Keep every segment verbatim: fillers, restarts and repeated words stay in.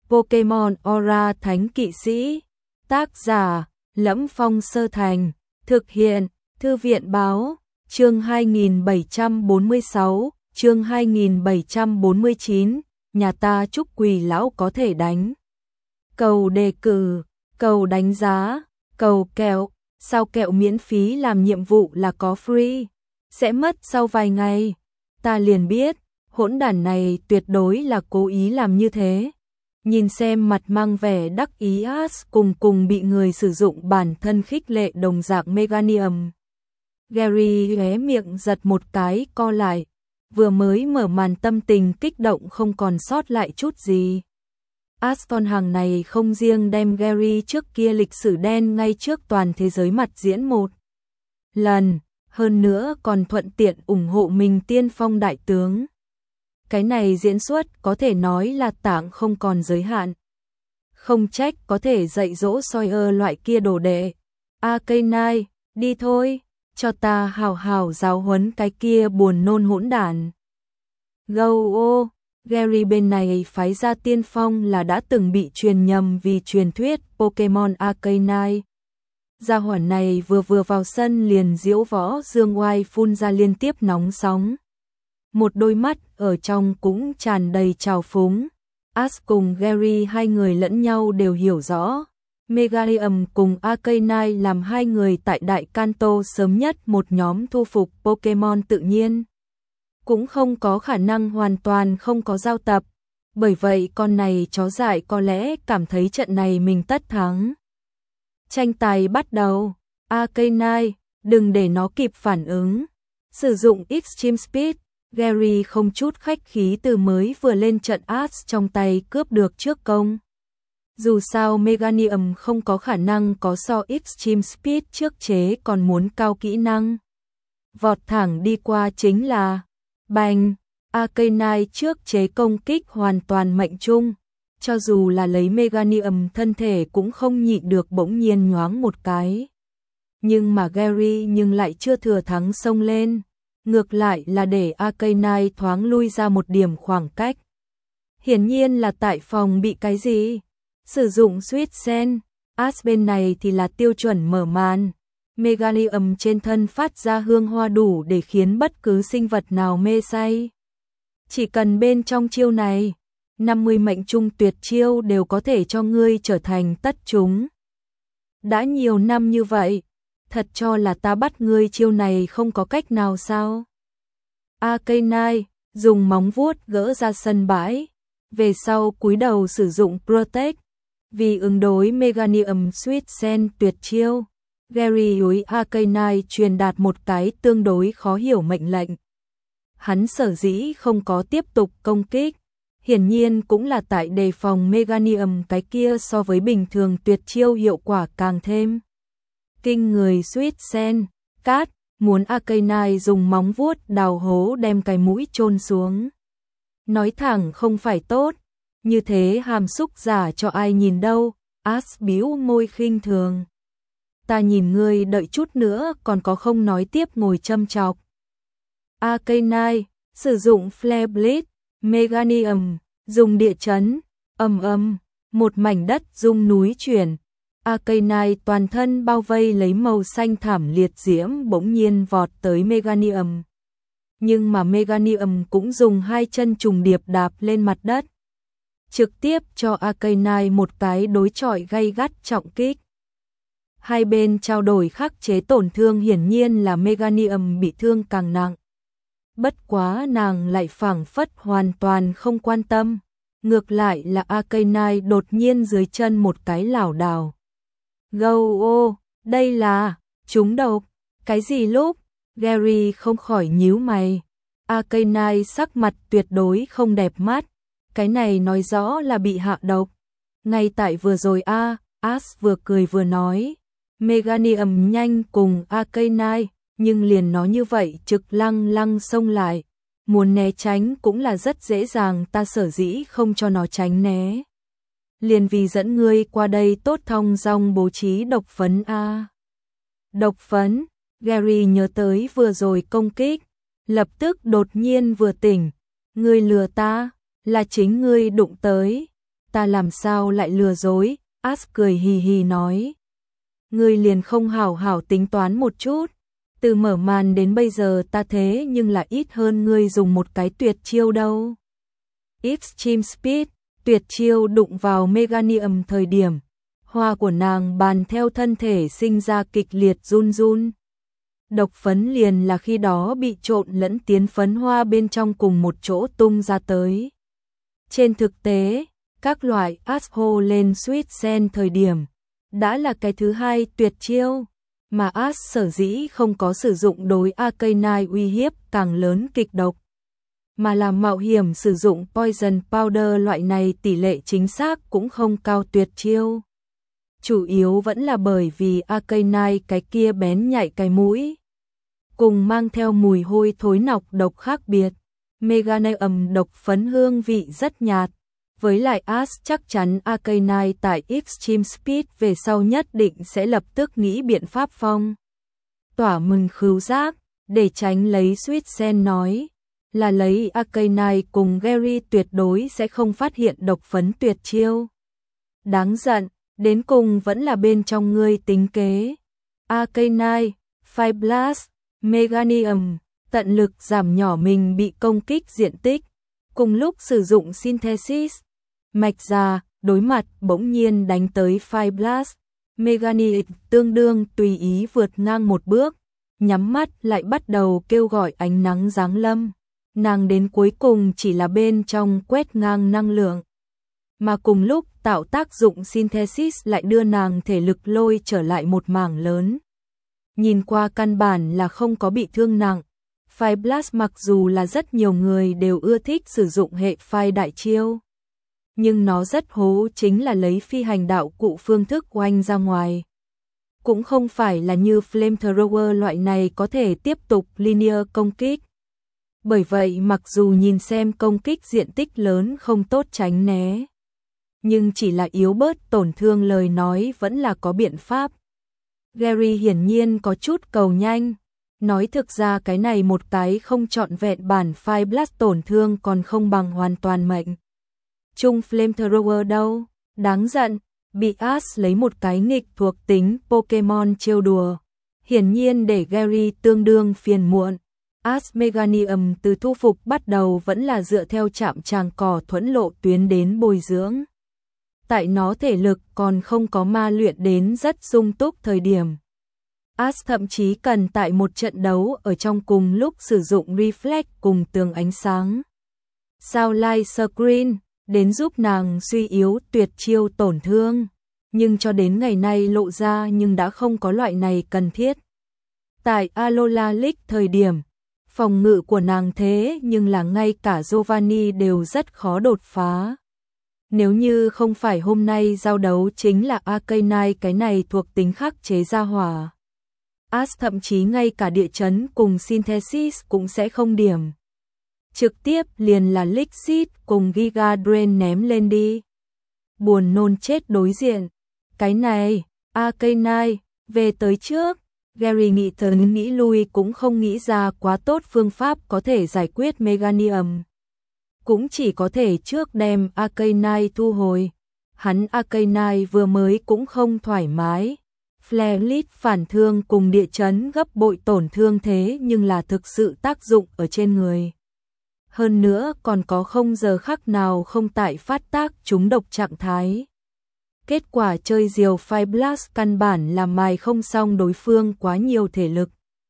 Pokemon Aura Thánh Kỵ Sĩ. Tác giả: Lẫm Phong Sơ Thành. Thực hiện: Thư viện báo. Chương hai nghìn bảy trăm bốn mươi sáu, chương hai nghìn bảy trăm bốn mươi chín, nhà ta chúc Quỳ lão có thể đánh. Cầu đề cử, cầu đánh giá, cầu kẹo, sao kẹo miễn phí làm nhiệm vụ là có free, sẽ mất sau vài ngày. Ta liền biết, hỗn đản này tuyệt đối là cố ý làm như thế. Nhìn xem mặt mang vẻ đắc ý Ash cùng cùng bị người sử dụng bản thân khích lệ đồng dạng Meganium. Gary hé miệng giật một cái co lại, vừa mới mở màn tâm tình kích động không còn sót lại chút gì. Aston hàng này không riêng đem Gary trước kia lịch sử đen ngay trước toàn thế giới mặt diễn một lần, hơn nữa còn thuận tiện ủng hộ mình tiên phong đại tướng. Cái này diễn xuất có thể nói là tảng không còn giới hạn. Không trách có thể dạy dỗ Sawyer loại kia đồ đệ. Arcanine, đi thôi, cho ta hào hào giáo huấn cái kia buồn nôn hỗn đản. Go ô, Gary bên này phái ra tiên phong là đã từng bị truyền nhầm vì truyền thuyết Pokemon Arcanine. Gia hỏa này vừa vừa vào sân liền diễu võ dương oai phun ra liên tiếp nóng sóng. Một đôi mắt ở trong cũng tràn đầy trào phúng. Ash cùng Gary hai người lẫn nhau đều hiểu rõ. Meganium cùng Arcanine làm hai người tại Đại Kanto sớm nhất một nhóm thu phục Pokemon tự nhiên. Cũng không có khả năng hoàn toàn không có giao tập. Bởi vậy con này chó dại có lẽ cảm thấy trận này mình tất thắng. Tranh tài bắt đầu. Arcanine, đừng để nó kịp phản ứng. Sử dụng Extreme Speed. Gary không chút khách khí từ mới vừa lên trận Ash trong tay cướp được trước công. Dù sao Meganium không có khả năng có so Extreme Speed trước chế còn muốn cao kỹ năng. Vọt thẳng đi qua chính là bành. Arcanine trước chế công kích hoàn toàn mệnh trung. Cho dù là lấy Meganium thân thể cũng không nhịn được bỗng nhiên nhoáng một cái. Nhưng mà Gary nhưng lại chưa thừa thắng xông lên. Ngược lại là để Arcanine thoáng lui ra một điểm khoảng cách. Hiển nhiên là tại phòng bị cái gì? Sử dụng Sweet Sen, Ash bên này thì là tiêu chuẩn mở màn. Meganium trên thân phát ra hương hoa đủ để khiến bất cứ sinh vật nào mê say. Chỉ cần bên trong chiêu này, năm mươi mệnh trung tuyệt chiêu đều có thể cho ngươi trở thành tất chúng. Đã nhiều năm như vậy, thật cho là ta bắt ngươi chiêu này không có cách nào sao? Arcanine dùng móng vuốt gỡ ra sân bãi, về sau cúi đầu sử dụng Protect, vì ứng đối Meganium Sweet Sen tuyệt chiêu. Gary đối Arcanine truyền đạt một cái tương đối khó hiểu mệnh lệnh. Hắn sở dĩ không có tiếp tục công kích, hiển nhiên cũng là tại đề phòng Meganium cái kia so với bình thường tuyệt chiêu hiệu quả càng thêm kinh người. Sweet Sen, cát, muốn Arcanine dùng móng vuốt đào hố đem cái mũi chôn xuống. Nói thẳng không phải tốt, như thế hàm xúc giả cho ai nhìn đâu. Ash bĩu môi khinh thường. Ta nhìn ngươi đợi chút nữa còn có không nói tiếp ngồi châm chọc. Arcanine, sử dụng Flare Blade, Meganium, dùng địa chấn, ầm ầm, một mảnh đất rung núi chuyển. Arcanine toàn thân bao vây lấy màu xanh thảm liệt diễm bỗng nhiên vọt tới Meganium. Nhưng mà Meganium cũng dùng hai chân trùng điệp đạp lên mặt đất. Trực tiếp cho Arcanine một cái đối chọi gay gắt trọng kích. Hai bên trao đổi khắc chế tổn thương, hiển nhiên là Meganium bị thương càng nặng. Bất quá nàng lại phảng phất hoàn toàn không quan tâm. Ngược lại là Arcanine đột nhiên dưới chân một cái lảo đảo. Gâu ô, đây là trúng độc. Cái gì lúc? Gary không khỏi nhíu mày. Arcanine sắc mặt tuyệt đối không đẹp mắt. Cái này nói rõ là bị hạ độc. Ngay tại vừa rồi a, à, Ash vừa cười vừa nói. Meganium nhanh cùng Arcanine, nhưng liền nói như vậy trực lăng lăng xông lại. Muốn né tránh cũng là rất dễ dàng, ta sở dĩ không cho nó tránh né. Liền vì dẫn ngươi qua đây tốt thong dong bố trí độc phấn a. À. Độc phấn, Gary nhớ tới vừa rồi công kích, lập tức đột nhiên vừa tỉnh. Ngươi lừa ta, là chính ngươi đụng tới. ta làm sao lại lừa dối, Ash cười hì hì nói. Ngươi liền không hảo hảo tính toán một chút. Từ mở màn đến bây giờ ta thế nhưng là ít hơn ngươi dùng một cái tuyệt chiêu đâu. Extreme Speed, tuyệt chiêu đụng vào Meganium thời điểm. Hoa của nàng bàn theo thân thể sinh ra kịch liệt run run. Độc phấn liền là khi đó bị trộn lẫn tiến phấn hoa bên trong cùng một chỗ tung ra tới. Trên thực tế, các loại Asshole lên Sweet Sen thời điểm, đã là cái thứ hai tuyệt chiêu, mà Ash sở dĩ không có sử dụng đối Arcanine uy hiếp càng lớn kịch độc, mà là mạo hiểm sử dụng Poison Powder loại này tỷ lệ chính xác cũng không cao tuyệt chiêu. Chủ yếu vẫn là bởi vì Arcanine cái kia bén nhạy cái mũi, cùng mang theo mùi hôi thối nọc độc khác biệt. Meganium độc phấn hương vị rất nhạt, với lại Ash chắc chắn Arcanine tại Extreme Speed về sau nhất định sẽ lập tức nghĩ biện pháp phong tỏa mừng khứu giác, để tránh lấy Sweet Sen nói, là lấy Arcanine cùng Gary tuyệt đối sẽ không phát hiện độc phấn tuyệt chiêu. Đáng giận, đến cùng vẫn là bên trong ngươi tính kế. Arcanine, Fire Blast, Meganium, tận lực giảm nhỏ mình bị công kích diện tích, cùng lúc sử dụng Synthesis, mạch ra, đối mặt bỗng nhiên đánh tới Fire Blast, Meganium tương đương tùy ý vượt ngang một bước, nhắm mắt lại bắt đầu kêu gọi ánh nắng giáng lâm. Nàng đến cuối cùng chỉ là bên trong quét ngang năng lượng, mà cùng lúc tạo tác dụng Synthesis lại đưa nàng thể lực lôi trở lại một mảng lớn. Nhìn qua căn bản là không có bị thương nặng. Fire Blast mặc dù là rất nhiều người đều ưa thích sử dụng hệ Fire đại chiêu, nhưng nó rất hố chính là lấy phi hành đạo cụ phương thức oanh ra ngoài. Cũng không phải là như Flamethrower loại này có thể tiếp tục linear công kích. Bởi vậy mặc dù nhìn xem công kích diện tích lớn không tốt tránh né, nhưng chỉ là yếu bớt tổn thương lời nói vẫn là có biện pháp. Gary hiển nhiên có chút cầu nhanh, nói thực ra cái này một cái không trọn vẹn bản Fire Blast tổn thương còn không bằng hoàn toàn mệnh chung Flamethrower đâu, đáng giận, bị Ash lấy một cái nghịch thuộc tính Pokemon trêu đùa, hiển nhiên để Gary tương đương phiền muộn. Ash Meganium từ thu phục bắt đầu vẫn là dựa theo chạm tràng cỏ thuẫn lộ tuyến đến bồi dưỡng. Tại nó thể lực còn không có ma luyện đến rất sung túc thời điểm, Ash thậm chí cần tại một trận đấu ở trong cùng lúc sử dụng Reflect cùng tường ánh sáng Soundlight Screen đến giúp nàng suy yếu tuyệt chiêu tổn thương, nhưng cho đến ngày nay lộ ra nhưng đã không có loại này cần thiết. Tại Alola League thời điểm, phòng ngự của nàng thế nhưng là ngay cả Giovanni đều rất khó đột phá. Nếu như không phải hôm nay giao đấu chính là Arcanine cái này thuộc tính khắc chế ra hỏa, Ash thậm chí ngay cả địa chấn cùng Synthesis cũng sẽ không điểm. Trực tiếp liền là Lick Seed cùng Giga Drain ném lên đi. Buồn nôn chết đối diện. Cái này, Arcanine, về tới trước. Gary nghĩ tới nghĩ lui cũng không nghĩ ra quá tốt phương pháp có thể giải quyết Meganium. Cũng chỉ có thể trước đem Arcanine thu hồi. Hắn Arcanine vừa mới cũng không thoải mái. Flare phản thương cùng địa chấn gấp bội tổn thương thế nhưng là thực sự tác dụng ở trên người. Hơn nữa còn có không giờ khắc nào không tại phát tác trúng độc trạng thái. Kết quả chơi diều Fire Blast căn bản làm mài không xong đối phương quá nhiều thể lực.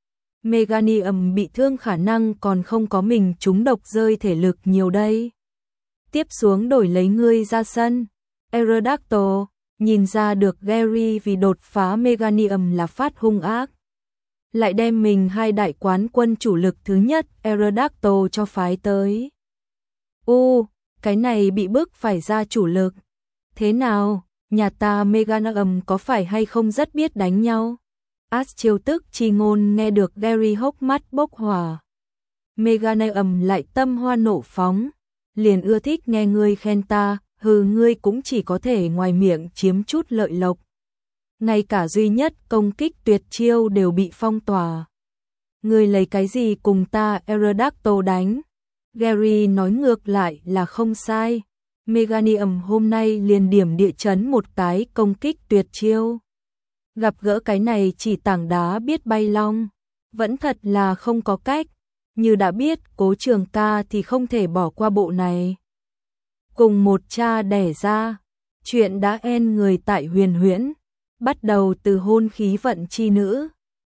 Meganium bị thương khả năng còn không có mình trúng độc rơi thể lực nhiều đây. Tiếp xuống đổi lấy ngươi ra sân. Aerodactyl, nhìn ra được Gary vì đột phá Meganium là phát hung ác. Lại đem mình hai đại quán quân chủ lực thứ nhất Aerodactyl cho phái tới. U, cái này bị bức phải ra chủ lực. Thế nào, nhà ta Meganium có phải hay không rất biết đánh nhau? Ash chiêu tức chi ngôn nghe được Gary hốc mắt bốc hỏa. Meganium lại tâm hoa nổ phóng, liền ưa thích nghe ngươi khen ta, hừ ngươi cũng chỉ có thể ngoài miệng chiếm chút lợi lộc. Ngay cả duy nhất công kích tuyệt chiêu đều bị phong tỏa. Ngươi lấy cái gì cùng ta Aerodactyl đánh? Gary nói ngược lại là không sai. Meganium hôm nay liền điểm địa chấn một cái công kích tuyệt chiêu. Gặp gỡ cái này chỉ tảng đá biết bay long, vẫn thật là không có cách, như đã biết Cố Trường Ca thì không thể bỏ qua bộ này. Cùng một cha đẻ ra, chuyện đã en người tại Huyền Huyễn, bắt đầu từ hôn khí vận chi nữ,